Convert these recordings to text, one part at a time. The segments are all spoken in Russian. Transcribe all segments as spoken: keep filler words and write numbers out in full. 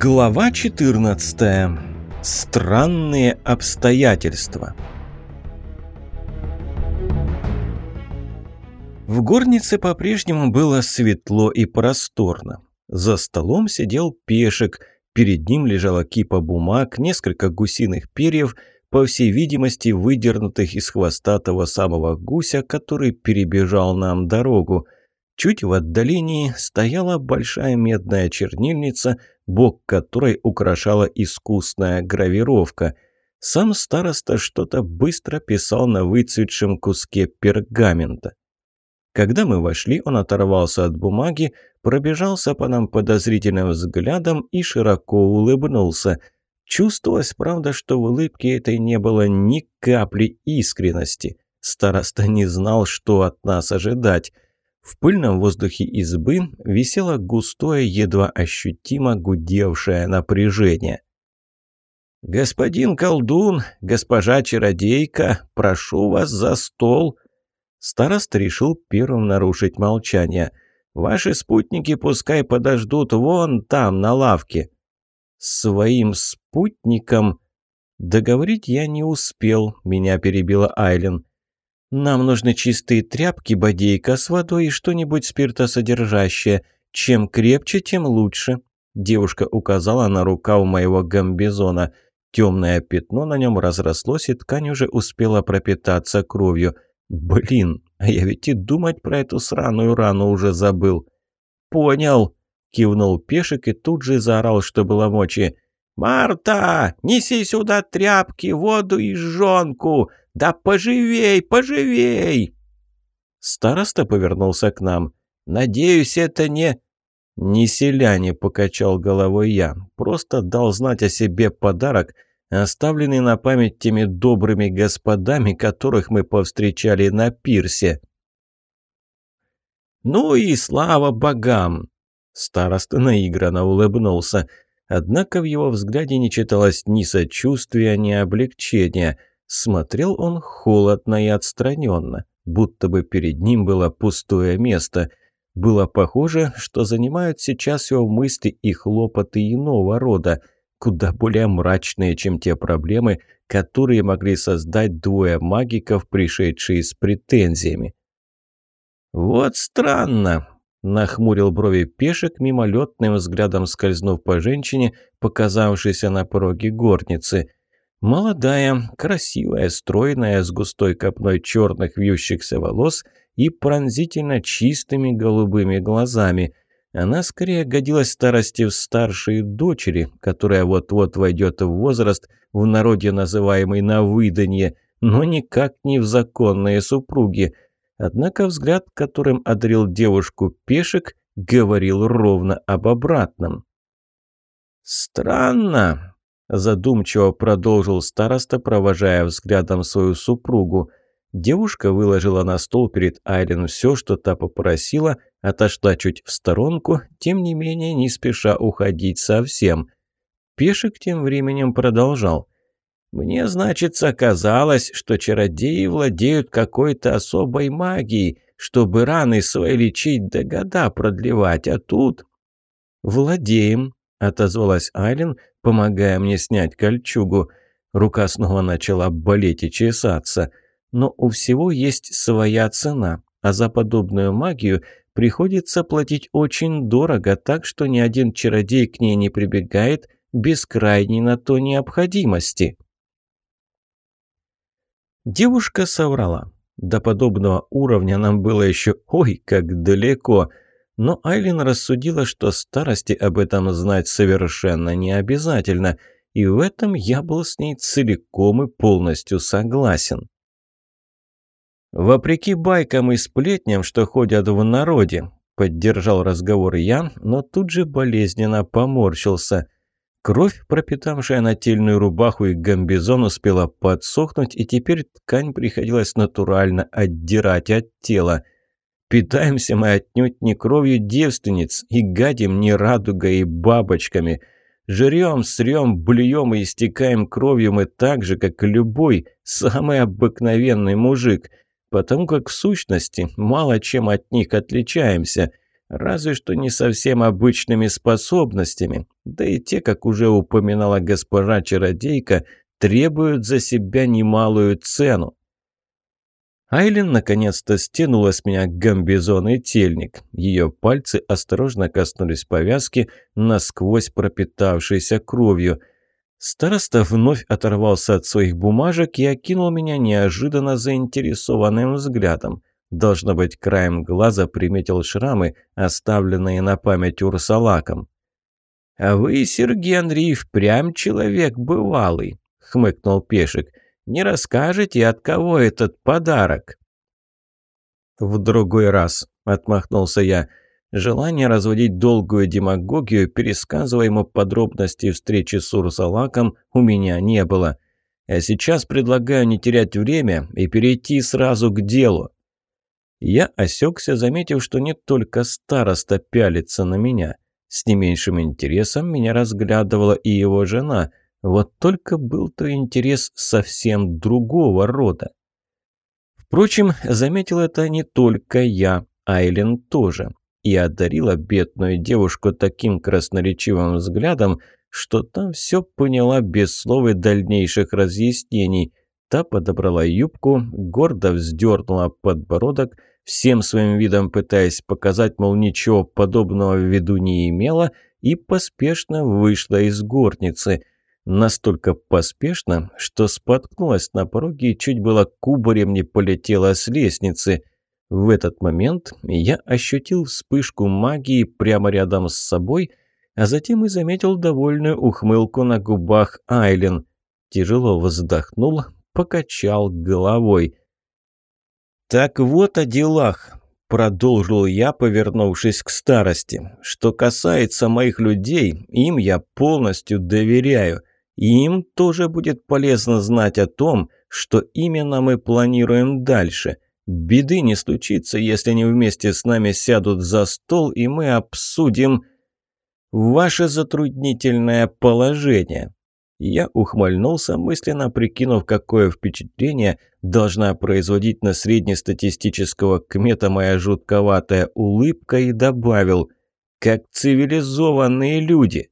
Глава четырнадцатая. Странные обстоятельства. В горнице по-прежнему было светло и просторно. За столом сидел Пешек, перед ним лежала кипа бумаг, несколько гусиных перьев, по всей видимости выдернутых из хвоста того самого гуся, который перебежал нам дорогу. Чуть в отдалении стояла большая медная чернильница, бок которой украшала искусная гравировка. Сам староста что-то быстро писал на выцветшем куске пергамента. Когда мы вошли, он оторвался от бумаги, пробежался по нам подозрительным взглядом и широко улыбнулся. Чувствовалось, правда, что в улыбке этой не было ни капли искренности. Староста не знал, что от нас ожидать. В пыльном воздухе избы висело густое, едва ощутимо гудевшее напряжение. «Господин колдун, госпожа чародейка, прошу вас за стол!» Староста решил первым нарушить молчание. «Ваши спутники пускай подождут вон там, на лавке». «Своим спутникам...» Договорить я не успел, меня перебила Айлин. «Нам нужны чистые тряпки, бодейка с водой и что-нибудь спиртосодержащее. Чем крепче, тем лучше». Девушка указала на рукав моего гамбизона. Темное пятно на нем разрослось, и ткань уже успела пропитаться кровью. «Блин, а я ведь и думать про эту сраную рану уже забыл». «Понял», — кивнул Пешек и тут же заорал, что было мочи. «Марта, неси сюда тряпки, воду и жжёнку! Да поживей, поживей!» Староста повернулся к нам. «Надеюсь, это не...» «Не селяне», — покачал головой я. «Просто дал знать о себе подарок, оставленный на память теми добрыми господами, которых мы повстречали на пирсе». «Ну и слава богам!» Староста наигранно улыбнулся. Однако в его взгляде не читалось ни сочувствия, ни облегчения. Смотрел он холодно и отстраненно, будто бы перед ним было пустое место. Было похоже, что занимают сейчас его мысли и хлопоты иного рода, куда более мрачные, чем те проблемы, которые могли создать двое магиков, пришедшие с претензиями. «Вот странно!» — нахмурил брови Пешек, мимолетным взглядом скользнув по женщине, показавшейся на пороге горницы. Молодая, красивая, стройная, с густой копной черных вьющихся волос и пронзительно чистыми голубыми глазами. Она скорее годилась старости в старшей дочери, которая вот-вот войдет в возраст, в народе называемый навыданье, но никак не в законные супруги. Однако взгляд, которым одарил девушку Пешек, говорил ровно об обратном. «Странно», – задумчиво продолжил староста, провожая взглядом свою супругу. Девушка выложила на стол перед Айлен все, что та попросила, отошла чуть в сторонку, тем не менее не спеша уходить совсем. Пешек тем временем продолжал. «Мне, значится, казалось, что чародеи владеют какой-то особой магией, чтобы раны свои лечить да года продлевать, а тут...» «Владеем», — отозвалась Айлен, помогая мне снять кольчугу. Рука снова начала болеть и чесаться. «Но у всего есть своя цена, а за подобную магию приходится платить очень дорого, так что ни один чародей к ней не прибегает без крайней на то необходимости». Девушка соврала. До подобного уровня нам было еще ой как далеко. Но Айлин рассудила, что старости об этом знать совершенно не обязательно, и в этом я был с ней целиком и полностью согласен. «Вопреки байкам и сплетням, что ходят в народе», — поддержал разговор я, но тут же болезненно поморщился. Кровь, пропитавшая нательную рубаху и гамбизон, успела подсохнуть, и теперь ткань приходилось натурально отдирать от тела. Питаемся мы отнюдь не кровью девственниц и гадим не радугой и бабочками. Жрем, срем, блюем и истекаем кровью мы так же, как любой самый обыкновенный мужик, потому как в сущности мало чем от них отличаемся. разве что не совсем обычными способностями. Да и те, как уже упоминала госпожа-чародейка, требуют за себя немалую цену. Айлин наконец-то стянула с меня гамбизон и тельник. Ее пальцы осторожно коснулись повязки, насквозь пропитавшейся кровью. Староста вновь оторвался от своих бумажек и окинул меня неожиданно заинтересованным взглядом. Должно быть, краем глаза приметил шрамы, оставленные на память Урсалаком. «А вы, сэр Генри, впрямь человек бывалый», — хмыкнул Пешек. «Не расскажете, от кого этот подарок?» «В другой раз», — отмахнулся я. Желания разводить долгую демагогию, пересказывая ему подробности встречи с Урсалаком, у меня не было. А сейчас предлагаю не терять время и перейти сразу к делу. Я осекся, заметив, что не только староста пялится на меня. С не меньшим интересом меня разглядывала и его жена. Вот только был-то интерес совсем другого рода. Впрочем, заметил это не только я, Айлин тоже. И одарила бедную девушку таким красноречивым взглядом, что там все поняла без слов и дальнейших разъяснений. Та подобрала юбку, гордо вздернула подбородок, всем своим видом пытаясь показать, мол, ничего подобного в виду не имела, и поспешно вышла из горницы. Настолько поспешно, что споткнулась на пороге и чуть было кубарем не полетела с лестницы. В этот момент я ощутил вспышку магии прямо рядом с собой, а затем и заметил довольную ухмылку на губах Айлин. Тяжело вздохнул, покачал головой. «Так вот о делах», — продолжил я, повернувшись к старости. «Что касается моих людей, им я полностью доверяю. И им тоже будет полезно знать о том, что именно мы планируем дальше. Беды не случится, если они вместе с нами сядут за стол, и мы обсудим ваше затруднительное положение». Я ухмыльнулся, мысленно прикинув, какое впечатление должна производить на среднестатистического кмета моя жутковатая улыбка, и добавил: «как цивилизованные люди».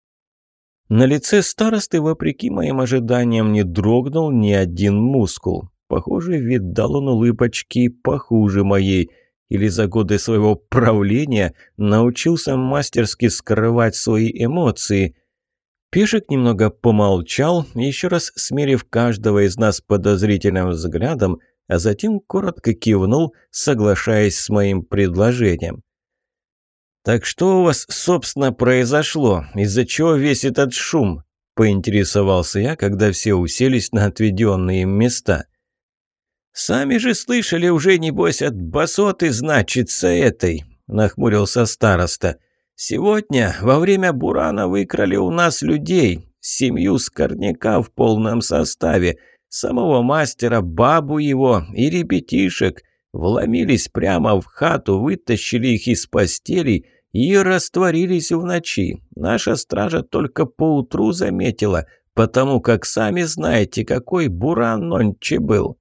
На лице старосты, вопреки моим ожиданиям, не дрогнул ни один мускул. Похоже, видал он улыбочки похуже моей. Или за годы своего правления научился мастерски скрывать свои эмоции. Пешек немного помолчал, еще раз смерив каждого из нас подозрительным взглядом, а затем коротко кивнул, соглашаясь с моим предложением. «Так что у вас, собственно, произошло? Из-за чего весь этот шум?» – поинтересовался я, когда все уселись на отведенные им места. «Сами же слышали уже, небось, от басоты, значится, этой», – нахмурился староста. «Сегодня во время бурана выкрали у нас людей, семью скорняка в полном составе, самого мастера, бабу его и ребятишек. Вломились прямо в хату, вытащили их из постелей и растворились в ночи. Наша стража только поутру заметила, потому как сами знаете, какой буран нонче был».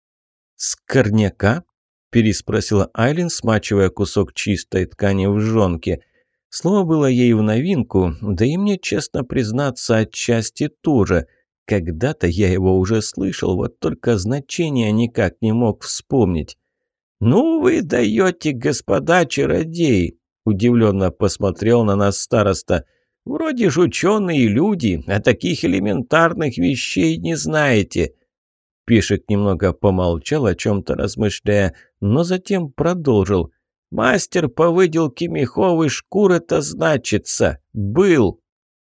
«Скорняка?» – переспросила Айлин, смачивая кусок чистой ткани в жонке. Слово было ей в новинку, да и мне, честно признаться, отчасти тоже. Когда-то я его уже слышал, вот только значения никак не мог вспомнить. «Ну вы даете, господа чародеи!» – удивленно посмотрел на нас староста. «Вроде ж ученые люди, а таких элементарных вещей не знаете». Пешек немного помолчал, о чем-то размышляя, но затем продолжил. «Мастер по выделке мехов и шкур, это значится. Был».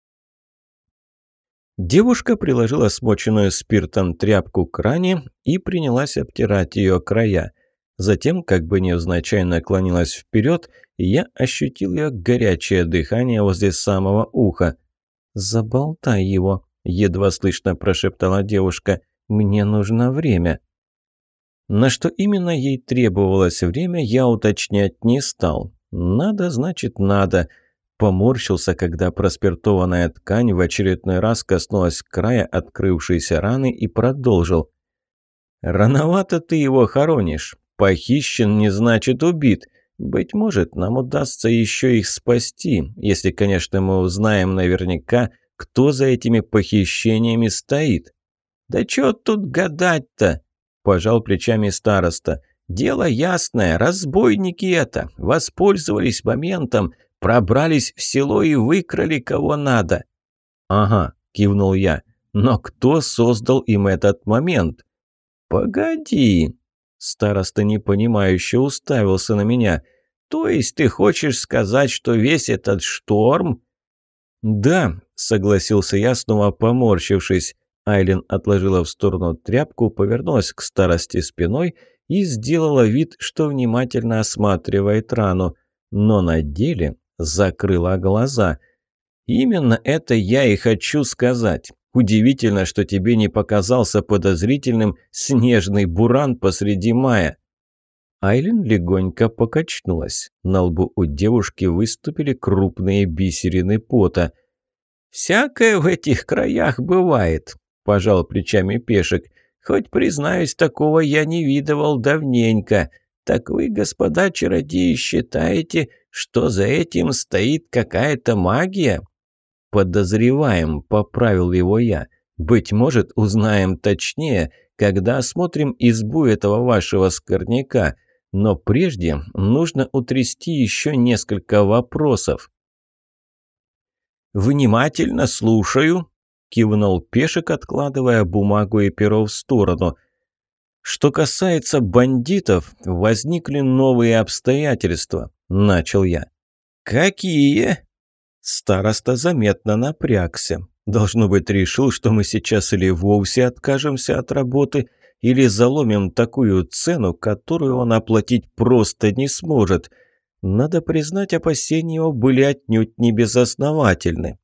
Девушка приложила смоченную спиртом тряпку к ране и принялась обтирать ее края. Затем, как бы невзначай, наклонилась вперед, и я ощутил ее горячее дыхание возле самого уха. «Заболтай его», — едва слышно прошептала девушка. «Мне нужно время». На что именно ей требовалось время, я уточнять не стал. Надо, значит, надо. Поморщился, когда проспиртованная ткань в очередной раз коснулась края открывшейся раны, и продолжил. «Рановато ты его хоронишь. Похищен не значит убит. Быть может, нам удастся еще их спасти, если, конечно, мы узнаем наверняка, кто за этими похищениями стоит». «Да чё тут гадать-то?» – пожал плечами староста. «Дело ясное, разбойники это, воспользовались моментом, пробрались в село и выкрали кого надо». «Ага», – кивнул я, – «но кто создал им этот момент?» «Погоди», – староста непонимающе уставился на меня. «То есть ты хочешь сказать, что весь этот шторм...» «Да», – согласился я, снова поморщившись. Айлин отложила в сторону тряпку, повернулась к старости спиной и сделала вид, что внимательно осматривает рану, но на деле закрыла глаза. «Именно это я и хочу сказать. Удивительно, что тебе не показался подозрительным снежный буран посреди мая». Айлин легонько покачнулась. На лбу у девушки выступили крупные бисерины пота. «Всякое в этих краях бывает», – пожал плечами Пешек. «Хоть, признаюсь, такого я не видывал давненько. Так вы, господа чародеи, считаете, что за этим стоит какая-то магия?» «Подозреваем», – поправил его я. «Быть может, узнаем точнее, когда осмотрим избу этого вашего скорняка. Но прежде нужно утрясти еще несколько вопросов». «Внимательно слушаю», – кивнул Пешек, откладывая бумагу и перо в сторону. «Что касается бандитов, возникли новые обстоятельства», – начал я. «Какие?» Староста заметно напрягся. Должно быть, решил, что мы сейчас или вовсе откажемся от работы, или заломим такую цену, которую он оплатить просто не сможет. Надо признать, опасения его были отнюдь не безосновательны.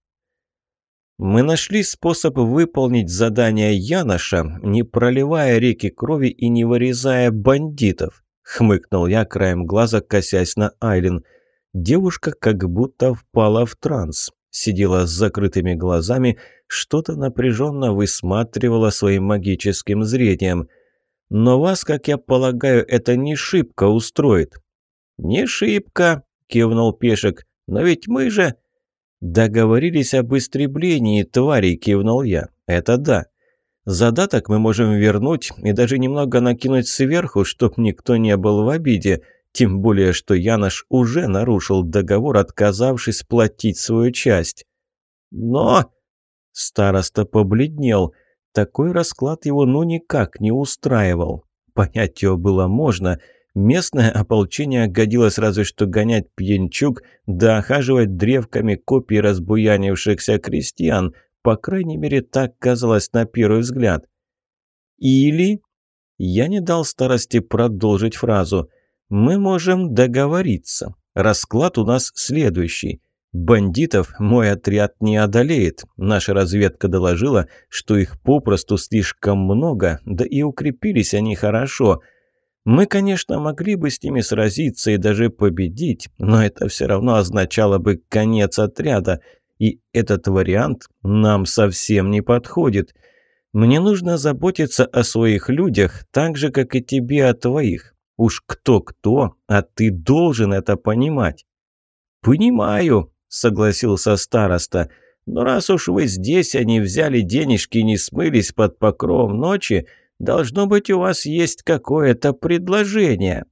«Мы нашли способ выполнить задание Яноша, не проливая реки крови и не вырезая бандитов», — хмыкнул я, краем глаза косясь на Айлин. Девушка как будто впала в транс, сидела с закрытыми глазами, что-то напряженно высматривала своим магическим зрением. «Но вас, как я полагаю, это не шибко устроит». «Не шибко», — кивнул Пешек, — «но ведь мы же...» «Договорились об истреблении тварей», — кивнул я. «Это да. Задаток мы можем вернуть и даже немного накинуть сверху, чтоб никто не был в обиде. Тем более, что Янош уже нарушил договор, отказавшись платить свою часть». «Но...» Староста побледнел. Такой расклад его ну никак не устраивал. Понять его было можно. Местное ополчение годилось разве что гонять пьянчуг, да охаживать древками копий разбуянившихся крестьян. По крайней мере, так казалось на первый взгляд. «Или...» Я не дал старости продолжить фразу. «Мы можем договориться. Расклад у нас следующий. Бандитов мой отряд не одолеет. Наша разведка доложила, что их попросту слишком много, да и укрепились они хорошо. Мы, конечно, могли бы с ними сразиться и даже победить, но это все равно означало бы конец отряда, и этот вариант нам совсем не подходит. Мне нужно заботиться о своих людях так же, как и тебе о твоих. Уж кто-кто, а ты должен это понимать». «Понимаю», — согласился староста, — «но раз уж вы здесь, а не взяли денежки и не смылись под покровом ночи, должно быть, у вас есть какое-то предложение».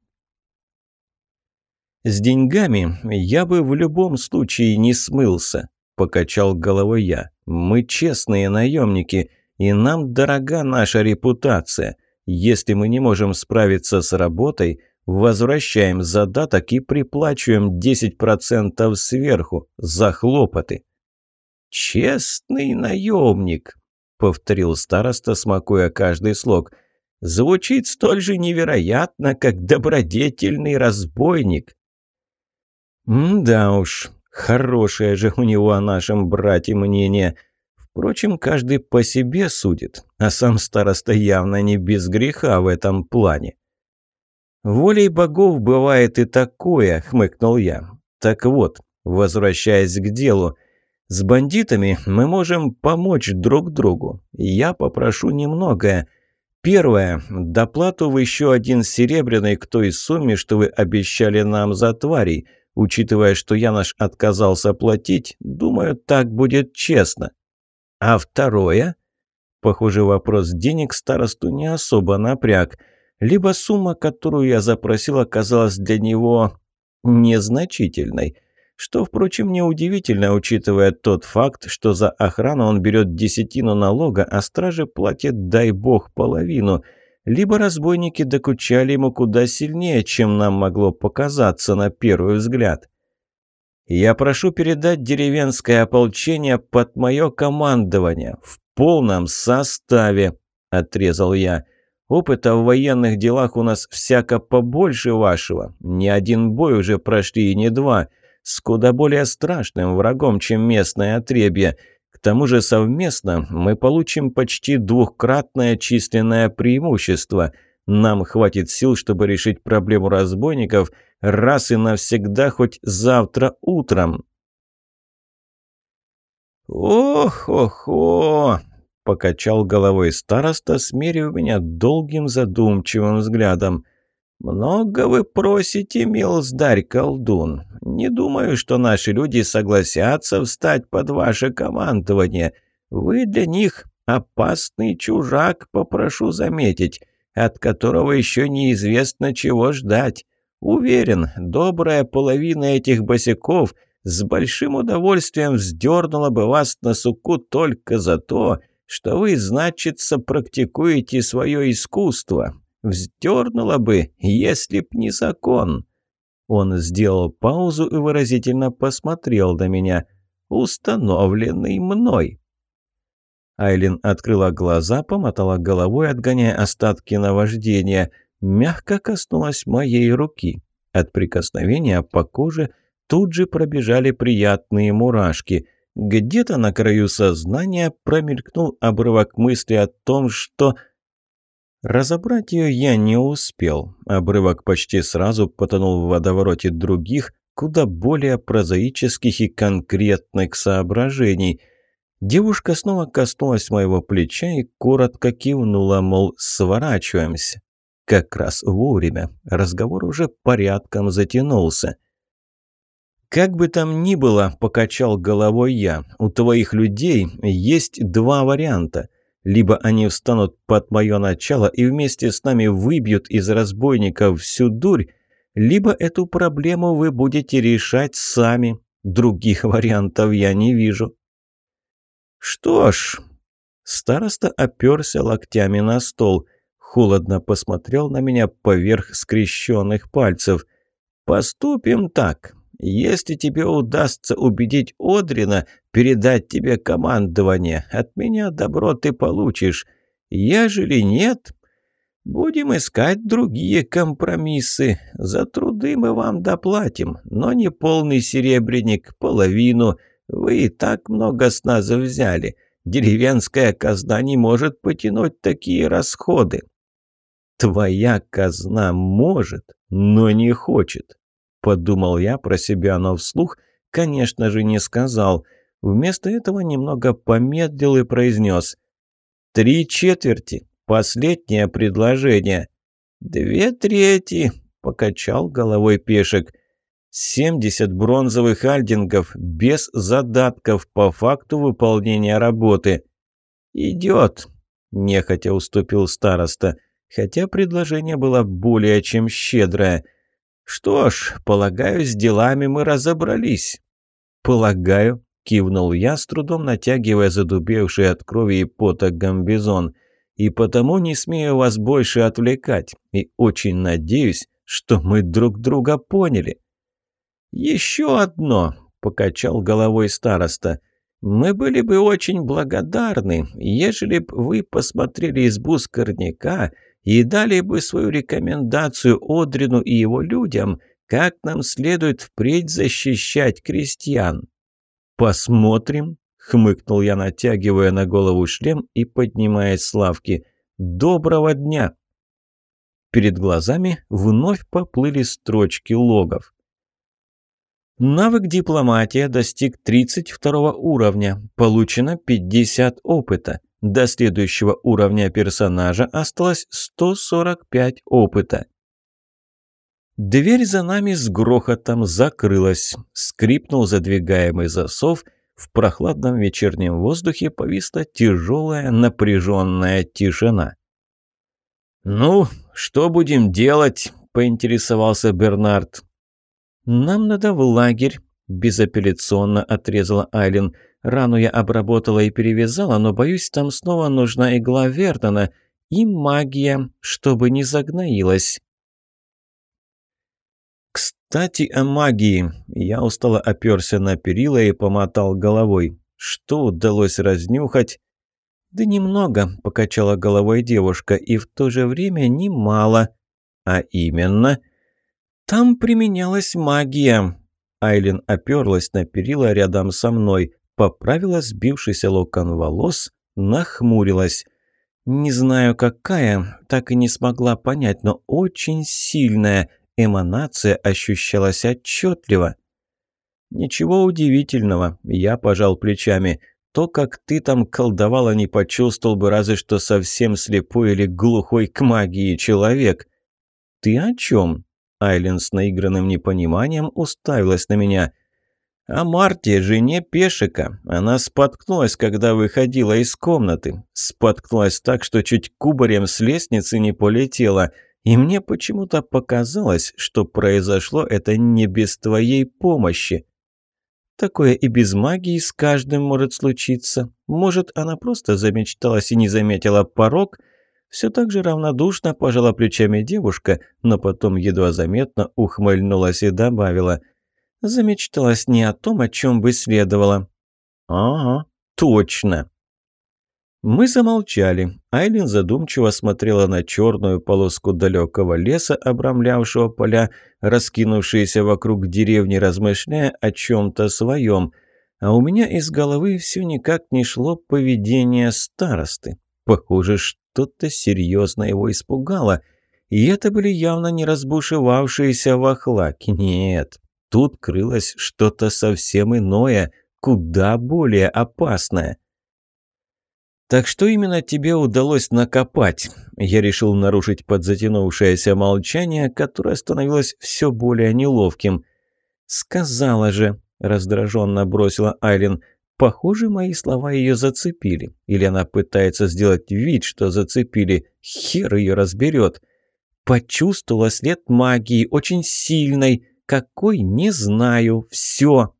«С деньгами я бы в любом случае не смылся», — покачал головой я. «Мы честные наемники, и нам дорога наша репутация. Если мы не можем справиться с работой, возвращаем задаток и приплачиваем десять процентов сверху за хлопоты». «Честный наемник», — повторил староста, смакуя каждый слог. «Звучит столь же невероятно, как добродетельный разбойник». «Да уж, хорошее же у него о нашем брате мнение. Впрочем, каждый по себе судит, а сам староста явно не без греха в этом плане». «Волей богов бывает и такое», — хмыкнул я. «Так вот, возвращаясь к делу, с бандитами мы можем помочь друг другу. Я попрошу немногое. Первое. Доплату в еще один серебряный к той сумме, что вы обещали нам за тварей. Учитывая, что Янош отказался платить, думаю, так будет честно. А второе? Похоже, вопрос денег старосту не особо напряг. Либо сумма, которую я запросил, оказалась для него незначительной. Что, впрочем, неудивительно, учитывая тот факт, что за охрану он берет десятину налога, а стражи платят, дай бог, половину. Либо разбойники докучали ему куда сильнее, чем нам могло показаться на первый взгляд. «Я прошу передать деревенское ополчение под мое командование, в полном составе», – отрезал я. «Опыта в военных делах у нас всяко побольше вашего. Ни один бой уже прошли и не два. С куда более страшным врагом, чем местное отребье. К тому же совместно мы получим почти двухкратное численное преимущество. Нам хватит сил, чтобы решить проблему разбойников раз и навсегда, хоть завтра утром». «Ох-ох-ох!» – покачал головой староста, смерив меня долгим задумчивым взглядом. «Много вы просите, милздарь колдун. Не думаю, что наши люди согласятся встать под ваше командование. Вы для них опасный чужак, попрошу заметить, от которого еще неизвестно, чего ждать. Уверен, добрая половина этих босяков с большим удовольствием вздернула бы вас на суку только за то, что вы, значится, практикуете свое искусство. Вздернула бы, если б не закон». Он сделал паузу и выразительно посмотрел на меня. «Установленный мной». Айлин открыла глаза, помотала головой, отгоняя остатки наваждения. Мягко коснулась моей руки. От прикосновения по коже тут же пробежали приятные мурашки. Где-то на краю сознания промелькнул обрывок мысли о том, что... Разобрать ее я не успел. Обрывок почти сразу потонул в водовороте других, куда более прозаических и конкретных соображений. Девушка снова коснулась моего плеча и коротко кивнула, мол, сворачиваемся. Как раз вовремя. Разговор уже порядком затянулся. «Как бы там ни было, — покачал головой я, — у твоих людей есть два варианта. Либо они встанут под мое начало и вместе с нами выбьют из разбойников всю дурь, либо эту проблему вы будете решать сами. Других вариантов я не вижу». «Что ж...» Староста оперся локтями на стол, холодно посмотрел на меня поверх скрещенных пальцев. «Поступим так. Если тебе удастся убедить Одрина передать тебе командование, от меня добро ты получишь. Ежели нет, будем искать другие компромиссы. За труды мы вам доплатим, но не полный серебряник, половину. Вы и так много с нас взяли. Деревенская казна не может потянуть такие расходы». «Твоя казна может, но не хочет», — подумал я про себя, но вслух, конечно же, не сказал. Вместо этого немного помедлил и произнес: «Три четверти. Последнее предложение». «Две трети», — покачал головой Пешек. «Семьдесят бронзовых альдингов без задатков по факту выполнения работы». «Идет», — нехотя уступил староста, хотя предложение было более чем щедрое. «Что ж, полагаю, с делами мы разобрались». «Полагаю», — кивнул я, с трудом натягивая задубевший от крови и пота гамбизон. «И потому не смею вас больше отвлекать, и очень надеюсь, что мы друг друга поняли». «Еще одно», — покачал головой староста. «Мы были бы очень благодарны, ежели б вы посмотрели избу Скорняка и дали бы свою рекомендацию Одрину и его людям, как нам следует впредь защищать крестьян». «Посмотрим», — хмыкнул я, натягивая на голову шлем и поднимаясь с лавки. «Доброго дня!» Перед глазами вновь поплыли строчки логов. Навык дипломатия достиг тридцать второго уровня. Получено пятьдесят опыта. До следующего уровня персонажа осталось сто сорок пять опыта. Дверь за нами с грохотом закрылась. Скрипнул задвигаемый засов. В прохладном вечернем воздухе повисла тяжелая напряженная тишина. «Ну, что будем делать?» – поинтересовался Бернард. «Нам надо в лагерь», – безапелляционно отрезала Айлин. «Рану я обработала и перевязала, но, боюсь, там снова нужна игла Вердона и магия, чтобы не загноилась». «Кстати, о магии». Я устало оперся на перила и помотал головой. Что удалось разнюхать? «Да немного», – покачала головой девушка, – «и в то же время немало». «А именно?» «Там применялась магия». Айлин оперлась на перила рядом со мной, поправила сбившийся локон волос, нахмурилась. «Не знаю, какая, так и не смогла понять, но очень сильная. Эманация ощущалась отчетливо». «Ничего удивительного», – я пожал плечами. «То, как ты там колдовала, не почувствовал бы разве что совсем слепой или глухой к магии человек». «Ты о чем?» – Айлин с наигранным непониманием уставилась на меня. «О Марте, жене Пешика. Она споткнулась, когда выходила из комнаты. Споткнулась так, что чуть кубарем с лестницы не полетела. И мне почему-то показалось, что произошло это не без твоей помощи». «Такое и без магии с каждым может случиться. Может, она просто замечталась и не заметила порог?» Все так же равнодушно пожала плечами девушка, но потом едва заметно ухмыльнулась и добавила: «Замечталась не о том, о чем бы следовало». «Ага, точно». Мы замолчали. Айлин задумчиво смотрела на черную полоску далекого леса, обрамлявшего поля, раскинувшиеся вокруг деревни, размышляя о чем-то своем. А у меня из головы все никак не шло поведение старосты. Похоже, что-то серьезно его испугало. И это были явно не разбушевавшиеся вахлаки. Нет, тут крылось что-то совсем иное, куда более опасное. «Так что именно тебе удалось накопать?» Я решил нарушить подзатянувшееся молчание, которое становилось все более неловким. «Сказала же», — раздраженно бросила Айлин. «Похоже, мои слова ее зацепили. Или она пытается сделать вид, что зацепили. Хер ее разберет. Почувствовала след магии, очень сильной. Какой, не знаю. Все».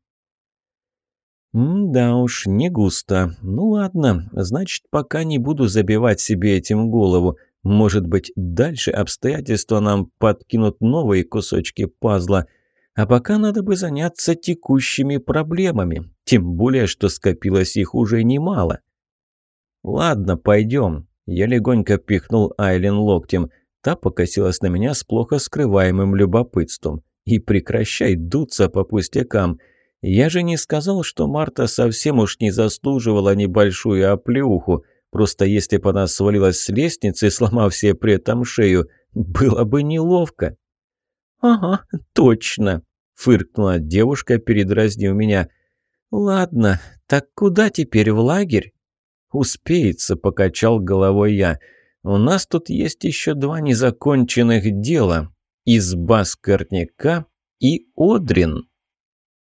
«Да уж, не густо. Ну ладно, значит, пока не буду забивать себе этим голову. Может быть, дальше обстоятельства нам подкинут новые кусочки пазла. А пока надо бы заняться текущими проблемами. Тем более, что скопилось их уже немало». «Ладно, пойдем». Я легонько пихнул Айлин локтем. Та покосилась на меня с плохо скрываемым любопытством. «И прекращай дуться по пустякам. Я же не сказал, что Марта совсем уж не заслуживала небольшую оплеуху. Просто если бы она свалилась с лестницы, сломав себе при этом шею, было бы неловко». «Ага, точно», — фыркнула девушка, передразнив меня. «Ладно, так куда теперь, в лагерь?» «Успеется», — покачал головой я. «У нас тут есть еще два незаконченных дела. Изба Скорняка и Одрин».